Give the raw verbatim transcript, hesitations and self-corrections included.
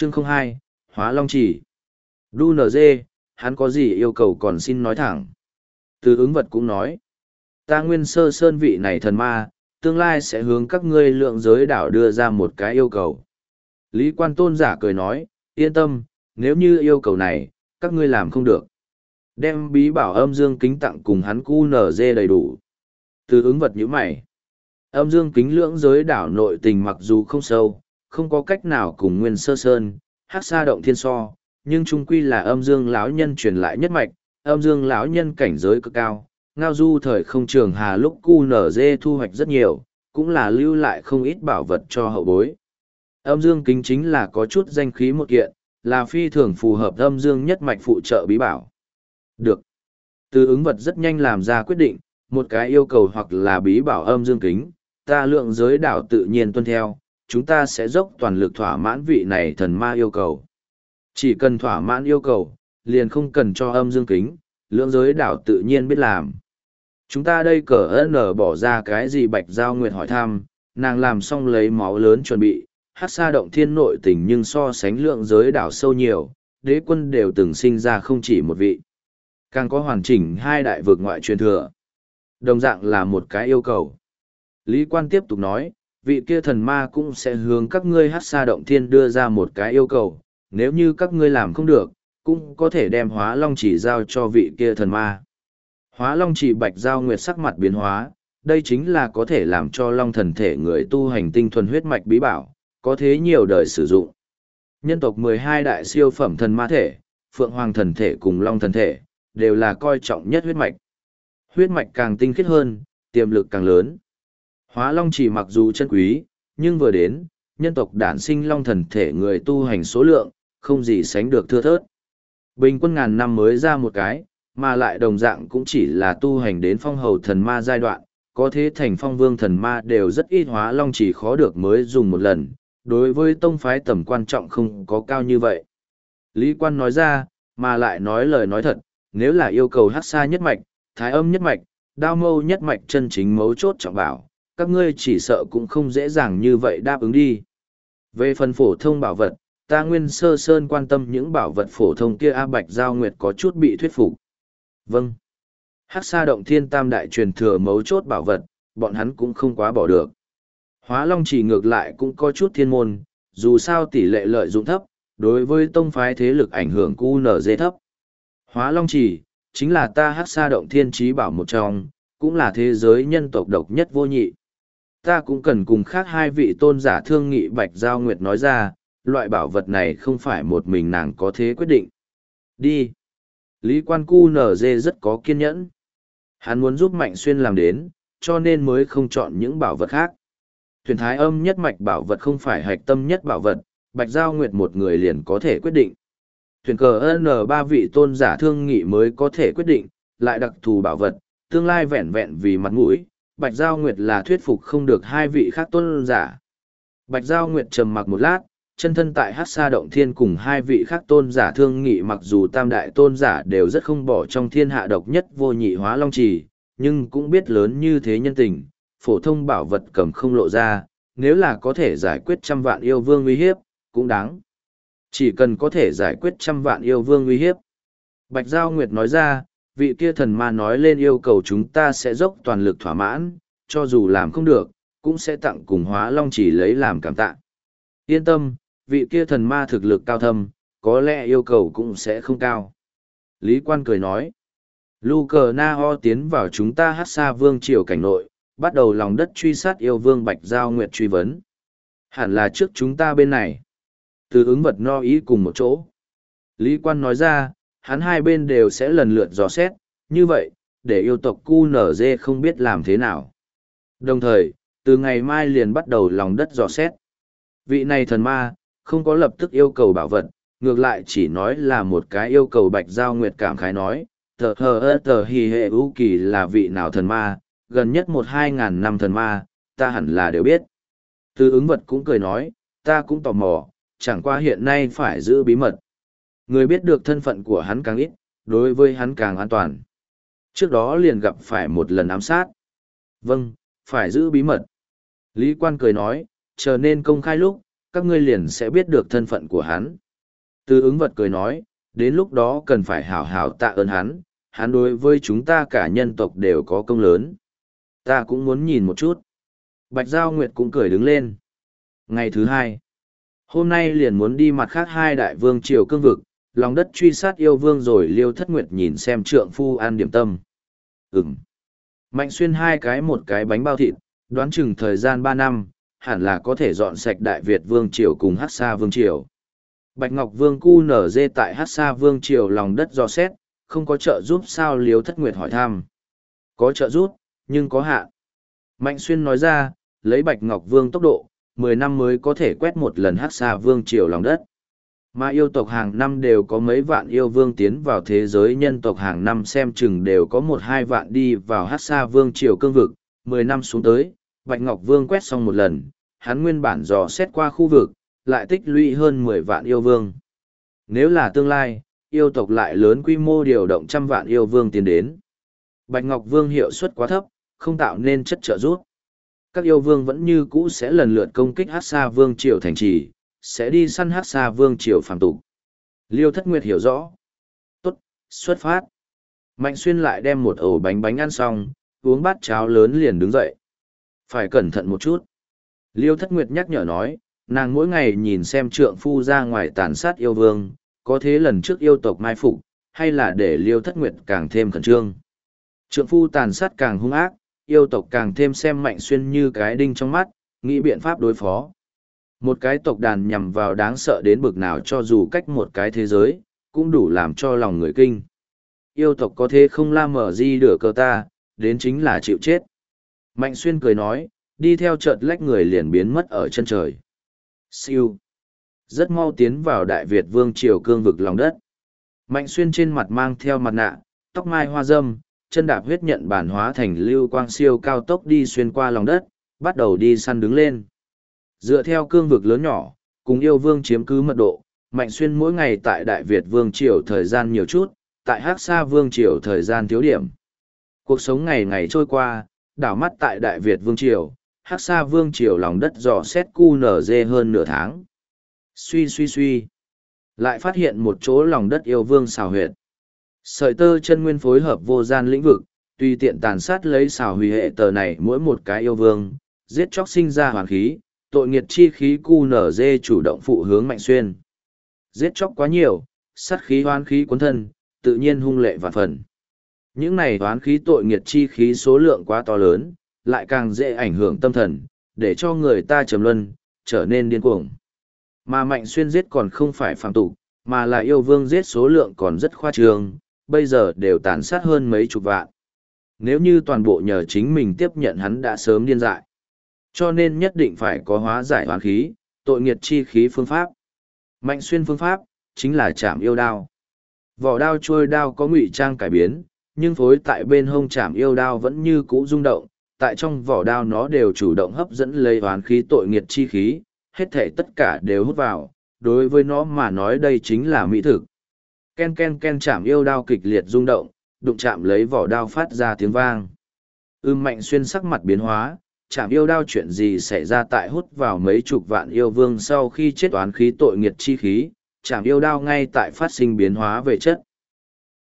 Chương không hai, Hóa Long Chỉ. đu en giê, hắn có gì yêu cầu còn xin nói thẳng. Từ ứng vật cũng nói, ta Nguyên Sơ Sơn vị này thần ma, tương lai sẽ hướng các ngươi lượng giới đảo đưa ra một cái yêu cầu. Lý Quan Tôn giả cười nói, yên tâm, nếu như yêu cầu này, các ngươi làm không được. Đem bí bảo âm dương kính tặng cùng hắn cu nở dê đầy đủ. Từ ứng vật như mày. Âm dương kính lưỡng giới đảo nội tình mặc dù không sâu, không có cách nào cùng Nguyên Sơ Sơn, Hắc Sa Động Thiên so, nhưng trung quy là âm dương lão nhân truyền lại nhất mạch, âm dương lão nhân cảnh giới cực cao. Ngao du thời không trường hà lúc cu nở dê thu hoạch rất nhiều, cũng là lưu lại không ít bảo vật cho hậu bối. Âm dương kính chính là có chút danh khí một kiện, là phi thường phù hợp âm dương nhất mạch phụ trợ bí bảo. Được. Từ ứng vật rất nhanh làm ra quyết định, một cái yêu cầu hoặc là bí bảo âm dương kính, ta lượng giới đảo tự nhiên tuân theo, chúng ta sẽ dốc toàn lực thỏa mãn vị này thần ma yêu cầu. Chỉ cần thỏa mãn yêu cầu, liền không cần cho âm dương kính, lượng giới đảo tự nhiên biết làm. Chúng ta đây cờ ơn bỏ ra cái gì Bạch Giao Nguyệt hỏi thăm, nàng làm xong lấy máu lớn chuẩn bị, Hắc Sa Động Thiên nội tình nhưng so sánh lượng giới đảo sâu nhiều, đế quân đều từng sinh ra không chỉ một vị. Càng có hoàn chỉnh hai đại vực ngoại truyền thừa. Đồng dạng là một cái yêu cầu. Lý Quan tiếp tục nói, vị kia thần ma cũng sẽ hướng các ngươi Hắc Sa Động Thiên đưa ra một cái yêu cầu, nếu như các ngươi làm không được, cũng có thể đem Hóa Long Chỉ giao cho vị kia thần ma. Hóa Long Chỉ Bạch Giao Nguyệt sắc mặt biến hóa, đây chính là có thể làm cho Long thần thể người tu hành tinh thuần huyết mạch bí bảo, có thế nhiều đời sử dụng. Nhân tộc mười hai đại siêu phẩm thần ma thể, Phượng Hoàng thần thể cùng Long thần thể, đều là coi trọng nhất huyết mạch. Huyết mạch càng tinh khiết hơn, tiềm lực càng lớn. Hóa Long Chỉ mặc dù chân quý, nhưng vừa đến, nhân tộc đản sinh Long thần thể người tu hành số lượng, không gì sánh được thưa thớt. Bình quân ngàn năm mới ra một cái, mà lại đồng dạng cũng chỉ là tu hành đến phong hầu thần ma giai đoạn, có thế thành phong vương thần ma đều rất ít. Hóa Long Chỉ khó được mới dùng một lần, đối với tông phái tầm quan trọng không có cao như vậy. Lý Quan nói ra, mà lại nói lời nói thật, nếu là yêu cầu Hắc Sa nhất mạch, Thái Âm nhất mạch, Đao Mâu nhất mạch chân chính mấu chốt trọng bảo, các ngươi chỉ sợ cũng không dễ dàng như vậy đáp ứng đi. Về phần phổ thông bảo vật, ta Nguyên Sơ Sơn quan tâm những bảo vật phổ thông kia. A Bạch Giao Nguyệt có chút bị thuyết phục. Vâng. Hắc Sa Động Thiên tam đại truyền thừa mấu chốt bảo vật, bọn hắn cũng không quá bỏ được. Hóa Long Chỉ ngược lại cũng có chút thiên môn, dù sao tỷ lệ lợi dụng thấp, đối với tông phái thế lực ảnh hưởng cu nở dê thấp. Hóa Long Chỉ, chính là ta Hắc Sa Động Thiên trí bảo một trong, cũng là thế giới nhân tộc độc nhất vô nhị. Ta cũng cần cùng khác hai vị tôn giả thương nghị. Bạch Giao Nguyệt nói ra, loại bảo vật này không phải một mình nàng có thế quyết định. Đi. Lý Quan cu nở dê rất có kiên nhẫn. Hắn muốn giúp Mạnh Xuyên làm đến, cho nên mới không chọn những bảo vật khác. Thuyền Thái Âm nhất mạch bảo vật không phải hạch tâm nhất bảo vật, Bạch Giao Nguyệt một người liền có thể quyết định. Thuyền cờ N ba vị tôn giả thương nghị mới có thể quyết định, lại đặc thù bảo vật, tương lai vẹn vẹn vì mặt mũi, Bạch Giao Nguyệt là thuyết phục không được hai vị khác tôn giả. Bạch Giao Nguyệt trầm mặc một lát, chân thân tại Hắc Sa Động Thiên cùng hai vị khác tôn giả thương nghị. Mặc dù tam đại tôn giả đều rất không bỏ trong thiên hạ độc nhất vô nhị Hóa Long Chỉ, nhưng cũng biết lớn như thế nhân tình, phổ thông bảo vật cầm không lộ ra, nếu là có thể giải quyết trăm vạn yêu vương uy hiếp, cũng đáng. Chỉ cần có thể giải quyết trăm vạn yêu vương uy hiếp. Bạch Giao Nguyệt nói ra, vị kia thần ma nói lên yêu cầu chúng ta sẽ dốc toàn lực thỏa mãn, cho dù làm không được, cũng sẽ tặng cùng Hóa Long Chỉ lấy làm cảm tạ. Yên tâm, vị kia thần ma thực lực cao thâm, có lẽ yêu cầu cũng sẽ không cao. Lý Quan cười nói, Lu Cờ Na Ho tiến vào chúng ta Hắc Sa Vương triều cảnh nội, bắt đầu lòng đất truy sát yêu vương. Bạch Giao Nguyệt truy vấn, hẳn là trước chúng ta bên này. Từ ứng vật no ý cùng một chỗ. Lý Quan nói ra, hắn hai bên đều sẽ lần lượt dò xét, như vậy, để yêu tộc cu nở dê không biết làm thế nào. Đồng thời, từ ngày mai liền bắt đầu lòng đất dò xét. Vị này thần ma, không có lập tức yêu cầu bảo vật, ngược lại chỉ nói là một cái yêu cầu. Bạch Giao Nguyệt cảm khái nói, tờ hờ ơ tờ hì hệ ưu kỳ là vị nào thần ma, gần nhất một hai ngàn năm thần ma, ta hẳn là đều biết. Từ ứng vật cũng cười nói, ta cũng tò mò, chẳng qua hiện nay phải giữ bí mật. Người biết được thân phận của hắn càng ít, đối với hắn càng an toàn. Trước đó liền gặp phải một lần ám sát. Vâng, phải giữ bí mật. Lý Quan cười nói, chờ nên công khai lúc, các ngươi liền sẽ biết được thân phận của hắn. Từ ứng vật cười nói, đến lúc đó cần phải hảo hảo tạ ơn hắn, hắn đối với chúng ta cả nhân tộc đều có công lớn. Ta cũng muốn nhìn một chút. Bạch Giao Nguyệt cũng cười đứng lên. Ngày thứ hai, hôm nay liền muốn đi mặt khác hai đại vương triều cương vực, lòng đất truy sát yêu vương rồi Liêu Thất Nguyệt nhìn xem trượng phu ăn điểm tâm. Ừm. Mạnh xuyên hai cái một cái bánh bao thịt, đoán chừng thời gian ba năm, hẳn là có thể dọn sạch Đại Việt vương triều cùng Hắc Sa vương triều. Bạch Ngọc Vương cu nở dê tại Hắc Sa vương triều lòng đất dò xét, không có trợ giúp sao? Liêu Thất Nguyệt hỏi thăm. Có trợ giúp, nhưng có hạn. Mạnh xuyên nói ra, lấy Bạch Ngọc Vương tốc độ, mười năm mới có thể quét một lần Hắc Sa vương triều lòng đất. Mà yêu tộc hàng năm đều có mấy vạn yêu vương tiến vào thế giới nhân tộc hàng năm xem chừng đều có một hai vạn đi vào Hắc Sa vương triều cương vực, mười năm xuống tới, Bạch Ngọc Vương quét xong một lần, hắn nguyên bản dò xét qua khu vực, lại tích lũy hơn mười vạn yêu vương. Nếu là tương lai, yêu tộc lại lớn quy mô điều động trăm vạn yêu vương tiến đến. Bạch Ngọc Vương hiệu suất quá thấp, không tạo nên chất trợ giúp. Các yêu vương vẫn như cũ sẽ lần lượt công kích Hắc Sa vương triều thành trì, sẽ đi săn Hắc Sa vương triều phàm tục. Liêu Thất Nguyệt hiểu rõ. Tốt, xuất phát. Mạnh xuyên lại đem một ổ bánh bánh ăn xong, uống bát cháo lớn liền đứng dậy. Phải cẩn thận một chút. Liêu Thất Nguyệt nhắc nhở nói, nàng mỗi ngày nhìn xem trượng phu ra ngoài tàn sát yêu vương, có thế lần trước yêu tộc mai phục, hay là để Liêu Thất Nguyệt càng thêm khẩn trương. Trượng phu tàn sát càng hung ác, yêu tộc càng thêm xem Mạnh xuyên như cái đinh trong mắt, nghĩ biện pháp đối phó. Một cái tộc đàn nhằm vào đáng sợ đến bực nào cho dù cách một cái thế giới, cũng đủ làm cho lòng người kinh. Yêu tộc có thế không la mở di đửa cơ ta, đến chính là chịu chết. Mạnh xuyên cười nói, đi theo chợt lách người liền biến mất ở chân trời. Siêu. Rất mau tiến vào Đại Việt vương triều cương vực lòng đất. Mạnh xuyên trên mặt mang theo mặt nạ, tóc mai hoa dâm, chân đạp huyết nhận bản hóa thành lưu quang siêu cao tốc đi xuyên qua lòng đất, bắt đầu đi săn đứng lên. Dựa theo cương vực lớn nhỏ, cùng yêu vương chiếm cứ mật độ, Mạnh xuyên mỗi ngày tại Đại Việt vương triều thời gian nhiều chút, tại Hắc Sa vương triều thời gian thiếu điểm. Cuộc sống ngày ngày trôi qua, đảo mắt tại Đại Việt vương triều, Hắc Sa vương triều lòng đất dò xét cu nở dê hơn nửa tháng. Suy suy suy, lại phát hiện một chỗ lòng đất yêu vương xào huyệt. Sợi tơ chân nguyên phối hợp vô gian lĩnh vực, tùy tiện tàn sát lấy xào hủy hệ tờ này mỗi một cái yêu vương, giết chóc sinh ra hoàn khí, tội nghiệt chi khí cu nở dê chủ động phụ hướng Mạnh xuyên. Giết chóc quá nhiều, sát khí hoán khí cuốn thân, tự nhiên hung lệ vạn phần. Những này hoán khí tội nghiệt chi khí số lượng quá to lớn, lại càng dễ ảnh hưởng tâm thần, để cho người ta trầm luân, trở nên điên cuồng. Mà Mạnh xuyên giết còn không phải phàm tục, mà là yêu vương giết số lượng còn rất khoa trương, bây giờ đều tàn sát hơn mấy chục vạn. Nếu như toàn bộ nhờ chính mình tiếp nhận hắn đã sớm điên dại. Cho nên nhất định phải có hóa giải hoán khí, tội nghiệt chi khí phương pháp. Mạnh xuyên phương pháp, chính là chạm yêu đao. Vỏ đao trôi đao có ngụy trang cải biến, nhưng phối tại bên hông chạm yêu đao vẫn như cũ rung động, tại trong vỏ đao nó đều chủ động hấp dẫn lấy hoán khí tội nghiệt chi khí, hết thể tất cả đều hút vào, đối với nó mà nói đây chính là mỹ thực. Ken ken ken chạm yêu đao kịch liệt rung động, đụng chạm lấy vỏ đao phát ra tiếng vang. Ưm Mạnh xuyên sắc mặt biến hóa, chạm yêu đao chuyện gì xảy ra tại hút vào mấy chục vạn yêu vương sau khi chết oán khí tội nghiệt chi khí, chạm yêu đao ngay tại phát sinh biến hóa về chất.